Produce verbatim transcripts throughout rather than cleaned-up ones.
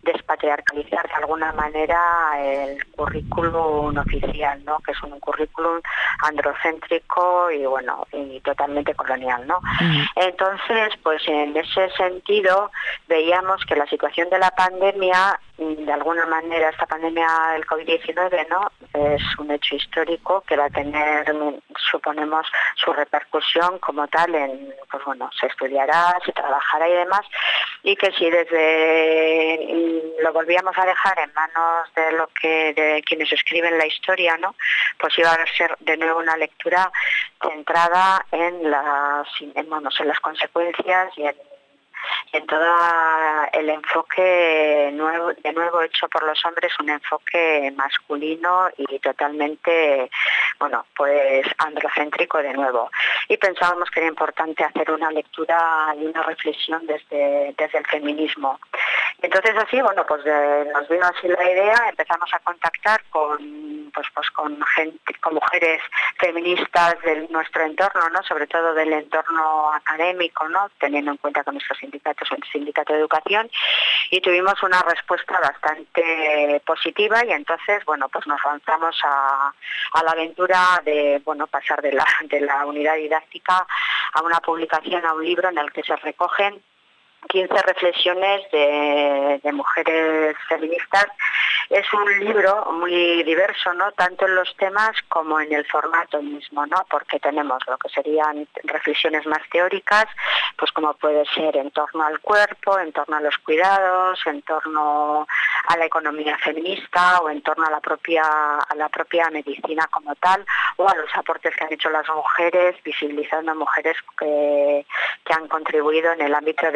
despatriarcalizar de alguna manera el currículum oficial, ¿no? Que es un currículum androcéntrico y bueno, y totalmente colonial, ¿no? Uh-huh. Entonces, pues en ese sentido veíamos que la situación de la pandemia, de alguna manera esta pandemia del COVID diecinueve, ¿no? Es un hecho histórico que va a tener, suponemos, su repercusión como tal en, pues bueno, se estudiará, se trabajará y demás, y que si desde lo volvíamos a dejar en manos de lo que de quienes escriben la historia, ¿no? Pues iba a ser de nuevo una lectura centrada en las, en, bueno, en las consecuencias y en en todo el enfoque nuevo, de nuevo hecho por los hombres, un enfoque masculino y totalmente, bueno, pues androcéntrico de nuevo. Y pensábamos que era importante hacer una lectura y una reflexión desde, desde el feminismo. Entonces así, bueno, pues de, nos vino así la idea, empezamos a contactar con, pues, pues con gente, con mujeres feministas de nuestro entorno, ¿no? Sobre todo del entorno académico, ¿no? Teniendo en cuenta que nuestro sindicato es un sindicato de educación, y tuvimos una respuesta bastante positiva y entonces, bueno, pues nos lanzamos a, a la aventura de, bueno, pasar de la, de la unidad didáctica a una publicación, a un libro en el que se recogen quince reflexiones de, de mujeres feministas. Es un libro muy diverso, ¿no? Tanto en los temas como en el formato mismo, ¿no? Porque tenemos lo que serían reflexiones más teóricas, pues como puede ser en torno al cuerpo, en torno a los cuidados, en torno a la economía feminista o en torno a la propia a la propia medicina como tal, o a los aportes que han hecho las mujeres, visibilizando a mujeres que, que han contribuido en el ámbito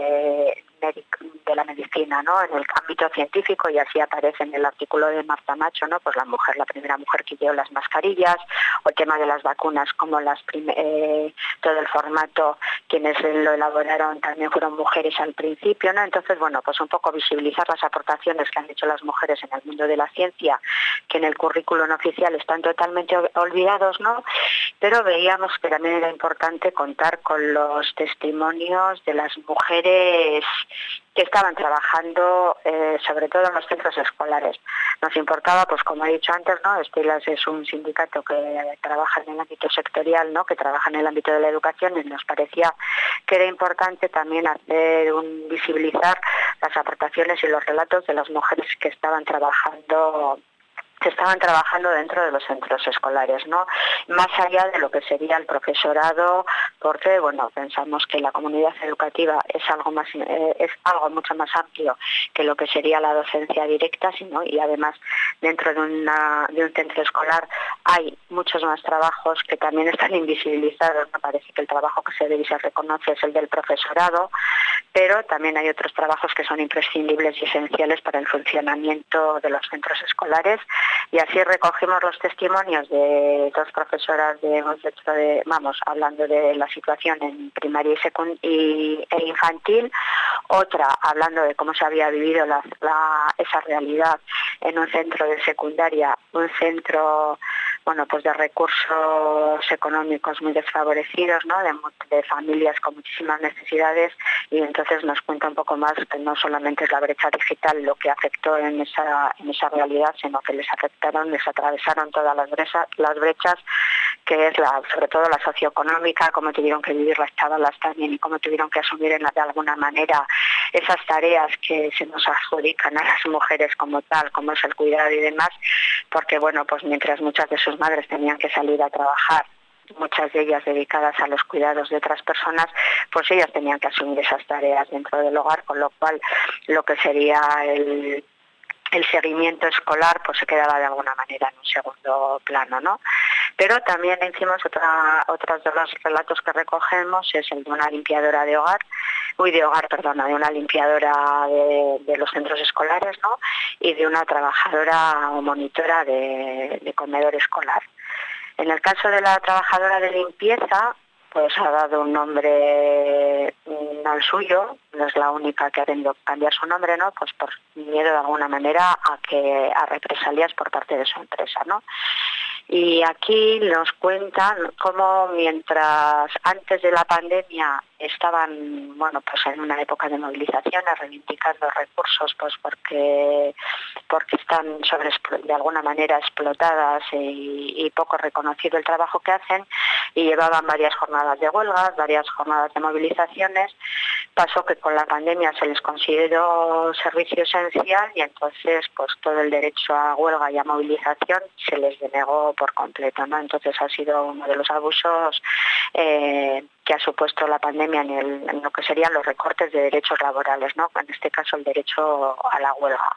de de la medicina, ¿no? En el ámbito científico, y así aparece en el artículo de Marta Macho, ¿no? Pues la mujer, la primera mujer que llevó las mascarillas, o el tema de las vacunas, como las prim- eh, todo el formato, quienes lo elaboraron también fueron mujeres al principio, ¿no? Entonces, bueno, pues un poco visibilizar las aportaciones que han hecho las mujeres en el mundo de la ciencia, que en el currículum oficial están totalmente olvidados, ¿no? Pero veíamos que también era importante contar con los testimonios de las mujeres que estaban trabajando eh, sobre todo en los centros escolares. Nos importaba, pues como he dicho antes, ¿no? Estilas es un sindicato que trabaja en el ámbito sectorial, ¿no? Que trabaja en el ámbito de la educación, y nos parecía que era importante también hacer un visibilizar las aportaciones y los relatos de las mujeres que estaban trabajando que estaban trabajando dentro de los centros escolares, ¿no? Más allá de lo que sería el profesorado, porque bueno, pensamos que la comunidad educativa es algo más eh, es algo mucho más amplio que lo que sería la docencia directa, sino, y además dentro de una de un centro escolar hay muchos más trabajos que también están invisibilizados. Me parece que el trabajo que se ve y se reconoce es el del profesorado, pero también hay otros trabajos que son imprescindibles y esenciales para el funcionamiento de los centros escolares. Y así recogimos los testimonios de dos profesoras de un centro de, vamos, hablando de la situación en primaria y, secund- y e infantil, otra hablando de cómo se había vivido la, la, esa realidad en un centro de secundaria, un centro, bueno, pues de recursos económicos muy desfavorecidos, ¿no? De, de familias con muchísimas necesidades, y entonces nos cuenta un poco más que no solamente es la brecha digital lo que afectó en esa en esa realidad, sino que les afectaron, les atravesaron todas las brechas, las brechas que es la, sobre todo la socioeconómica, cómo tuvieron que vivir las chavalas también y cómo tuvieron que asumir en la, de alguna manera esas tareas que se nos adjudican a las mujeres como tal, como es el cuidado y demás, porque bueno, pues mientras muchas de sus madres tenían que salir a trabajar, muchas de ellas dedicadas a los cuidados de otras personas, pues ellas tenían que asumir esas tareas dentro del hogar, con lo cual lo que sería el el seguimiento escolar pues se quedaba de alguna manera en un segundo plano, ¿no? Pero también hicimos otra, otros de los relatos que recogemos, es el de una limpiadora de hogar, uy, de hogar, perdona, de una limpiadora de, de los centros escolares, ¿no? Y de una trabajadora o monitora de, de comedor escolar. En el caso de la trabajadora de limpieza, pues ha dado un nombre no el suyo, no es la única que ha tenido que cambiar su nombre, ¿no? Pues por miedo de alguna manera a que a represalias por parte de su empresa, ¿no? Y aquí nos cuentan cómo mientras antes de la pandemia estaban, bueno, pues en una época de movilizaciones, reivindicando recursos, pues porque porque están sobre, de alguna manera explotadas y, y poco reconocido el trabajo que hacen, y llevaban varias jornadas de huelgas, varias jornadas de movilizaciones. Pasó que con la pandemia se les consideró servicio esencial y entonces pues todo el derecho a huelga y a movilización se les denegó por completo, ¿no? Entonces ha sido uno de los abusos eh, que ha supuesto la pandemia en, el, en lo que serían los recortes de derechos laborales, ¿no? En este caso el derecho a la huelga.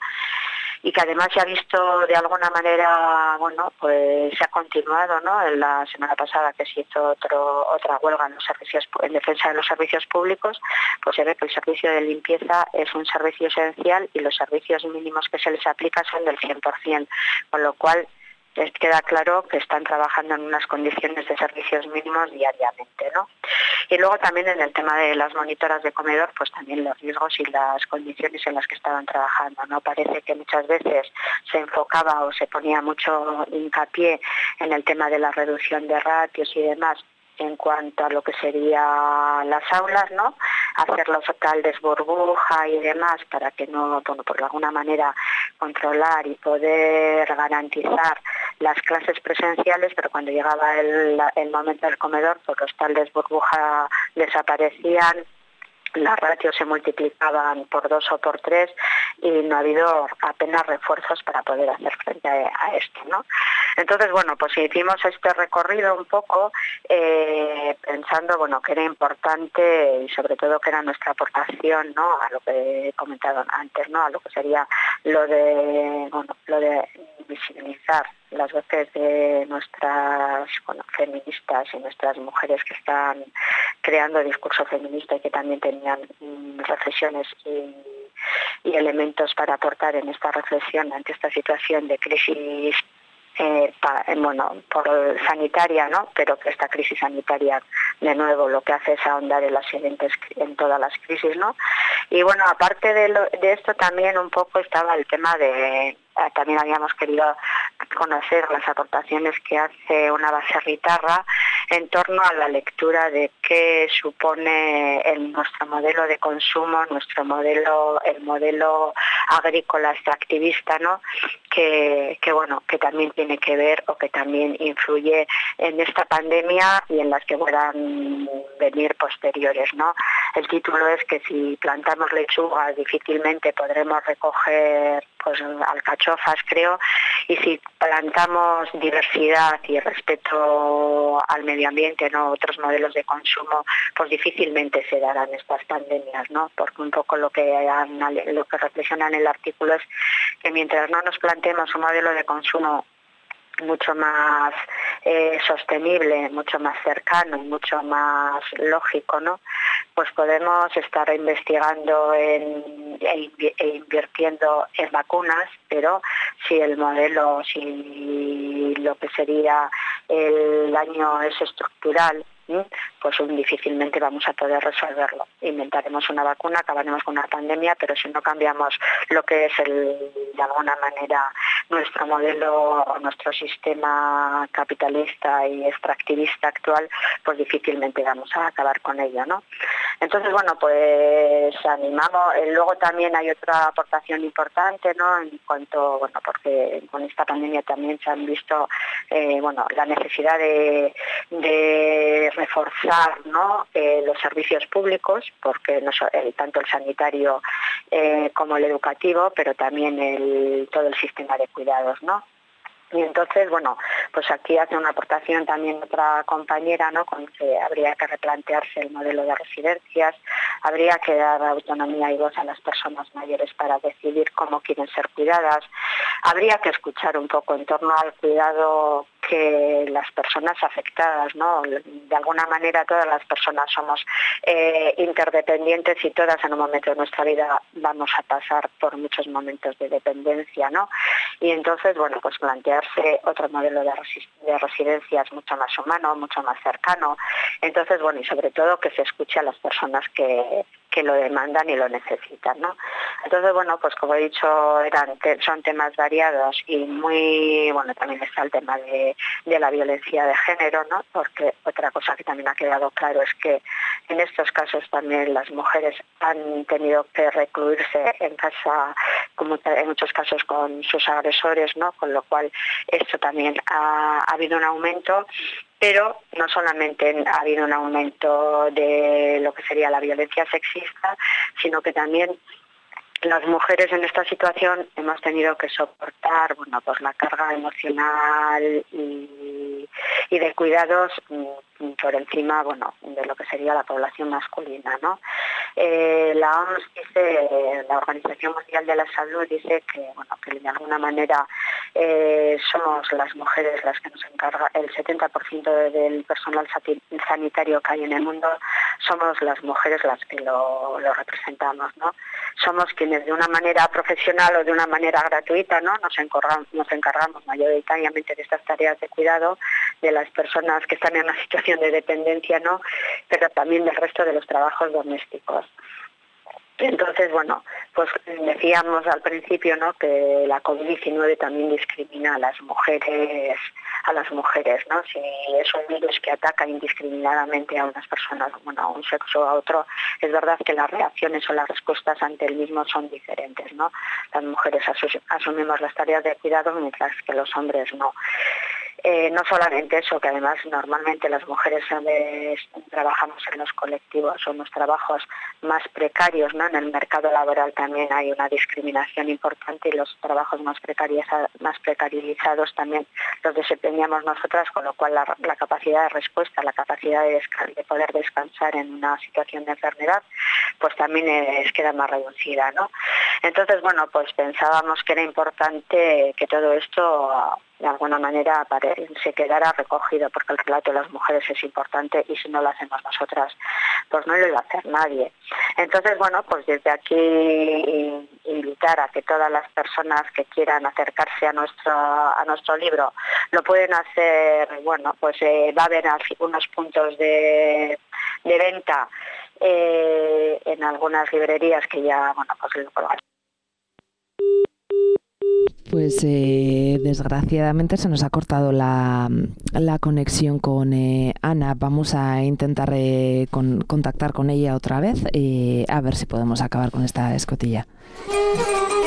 Y que además se ha visto de alguna manera, bueno, pues se ha continuado, ¿no? En la semana pasada que se hizo otro, otra huelga en los servicios, en defensa de los servicios públicos, pues se ve que el servicio de limpieza es un servicio esencial y los servicios mínimos que se les aplica son del cien por ciento, con lo cual les queda claro que están trabajando en unas condiciones de servicios mínimos diariamente, ¿no? Y luego también en el tema de las monitoras de comedor, pues también los riesgos y las condiciones en las que estaban trabajando, ¿no? Parece que muchas veces se enfocaba o se ponía mucho hincapié en el tema de la reducción de ratios y demás en cuanto a lo que sería las aulas, ¿no? Hacer los hoteles burbuja y demás para que no, bueno, por alguna manera controlar y poder garantizar las clases presenciales, pero cuando llegaba el, el momento del comedor, pues los taldes burbuja desaparecían, las ratios se multiplicaban por dos o por tres y no ha habido apenas refuerzos para poder hacer frente a, a esto, ¿no? Entonces, bueno, pues hicimos este recorrido un poco eh, pensando, bueno, que era importante y sobre todo que era nuestra aportación, ¿no? A lo que he comentado antes, ¿no? A lo que sería lo de, bueno, lo de visibilizar las voces de nuestras, bueno, feministas y nuestras mujeres que están creando discurso feminista y que también tenían mm, reflexiones y, y elementos para aportar en esta reflexión ante esta situación de crisis eh, pa, eh, bueno, por sanitaria, ¿no? Pero que esta crisis sanitaria de nuevo lo que hace es ahondar en las siguientes, en todas las crisis, ¿no? Y bueno, aparte de, lo, de esto también un poco estaba el tema de, también habíamos querido conocer las aportaciones que hace una baserritarra en torno a la lectura de qué supone el, nuestro modelo de consumo, nuestro modelo, el modelo agrícola extractivista, ¿no? Que, que bueno, que también tiene que ver o que también influye en esta pandemia y en las que puedan venir posteriores, ¿no? El título es que si plantamos lechugas difícilmente podremos recoger pues alcachofas, creo, y si plantamos diversidad y respeto al medio ambiente, no otros modelos de consumo, pues difícilmente se darán estas pandemias, ¿no? Porque un poco lo que han, lo que reflexionan en el artículo es que mientras no nos planteemos un modelo de consumo mucho más eh, sostenible, mucho más cercano y mucho más lógico, ¿no? Pues podemos estar investigando en, e, e invirtiendo en vacunas, pero si el modelo, si lo que sería el daño es estructural, pues difícilmente vamos a poder resolverlo. Inventaremos una vacuna, acabaremos con una pandemia, pero si no cambiamos lo que es el, de alguna manera nuestro modelo, nuestro sistema capitalista y extractivista actual, pues difícilmente vamos a acabar con ello, ¿no? Entonces, bueno, pues animamos. Luego también hay otra aportación importante, ¿no? En cuanto, bueno, porque con esta pandemia también se han visto, eh, bueno, la necesidad de, de reforzar, ¿no? eh, los servicios públicos, porque no, eh, tanto el sanitario eh, como el educativo, pero también el, todo el sistema de cuidados, ¿no? Y entonces, bueno, pues aquí hace una aportación también otra compañera, ¿no? Con que habría que replantearse el modelo de residencias, habría que dar autonomía y voz a las personas mayores para decidir cómo quieren ser cuidadas, habría que escuchar un poco en torno al cuidado que las personas afectadas, ¿no? De alguna manera todas las personas somos eh, interdependientes y todas en un momento de nuestra vida vamos a pasar por muchos momentos de dependencia, ¿no? Y entonces, bueno, pues plantearse otro modelo de, resi de residencias mucho más humano, mucho más cercano. Entonces, bueno, y sobre todo que se escuche a las personas que que lo demandan y lo necesitan, ¿no? Entonces, bueno, pues como he dicho, eran son temas variados y muy, bueno, también está el tema de, de la violencia de género, ¿no? Porque otra cosa que también ha quedado claro es que en estos casos también las mujeres han tenido que recluirse en casa, como en muchos casos con sus agresores, ¿no? Con lo cual esto también ha, ha habido un aumento. Pero no solamente ha habido un aumento de lo que sería la violencia sexista, sino que también las mujeres en esta situación hemos tenido que soportar, bueno, pues la carga emocional y, y de cuidados por encima, bueno, de lo que sería la población masculina, ¿no? Eh, la O M S dice, la Organización Mundial de la Salud dice que, bueno, que de alguna manera eh, somos las mujeres las que nos encarga, el setenta por ciento del personal sanitario que hay en el mundo somos las mujeres las que lo, lo representamos, ¿no? Somos quienes de una manera profesional o de una manera gratuita, ¿no? Nos encargamos, nos encargamos mayoritariamente de estas tareas de cuidado de las personas que están en una situación de dependencia, ¿no? Pero también del resto de los trabajos domésticos. Entonces, bueno, pues decíamos al principio, ¿no?, que la COVID diecinueve también discrimina a las mujeres, a las mujeres, ¿no? Si es un virus que ataca indiscriminadamente a unas personas, bueno, a un sexo o a otro, es verdad que las reacciones o las respuestas ante el mismo son diferentes, ¿no? Las mujeres asu- asumimos las tareas de cuidado mientras que los hombres no. Eh, no solamente eso, que además normalmente las mujeres ¿sabes? Trabajamos en los colectivos o en los trabajos más precarios, ¿no? En el mercado laboral también hay una discriminación importante y los trabajos más precarizados, más precarizados también los desempeñamos nosotras, con lo cual la, la capacidad de respuesta, la capacidad de, desca- de poder descansar en una situación de enfermedad, pues también es, queda más reducida, ¿no? Entonces, bueno, pues pensábamos que era importante que todo esto de alguna manera se quedara recogido, porque el relato de las mujeres es importante y si no lo hacemos nosotras, pues no lo iba a hacer nadie. Entonces, bueno, pues desde aquí invitar a que todas las personas que quieran acercarse a nuestro a nuestro libro lo pueden hacer. Bueno, pues eh, va a haber unos puntos de, de venta eh, en algunas librerías que ya, bueno, pues lo colgarán. Pues eh, desgraciadamente se nos ha cortado la, la conexión con eh, Ana. Vamos a intentar eh, con, contactar con ella otra vez, eh, a ver si podemos acabar con esta escotilla.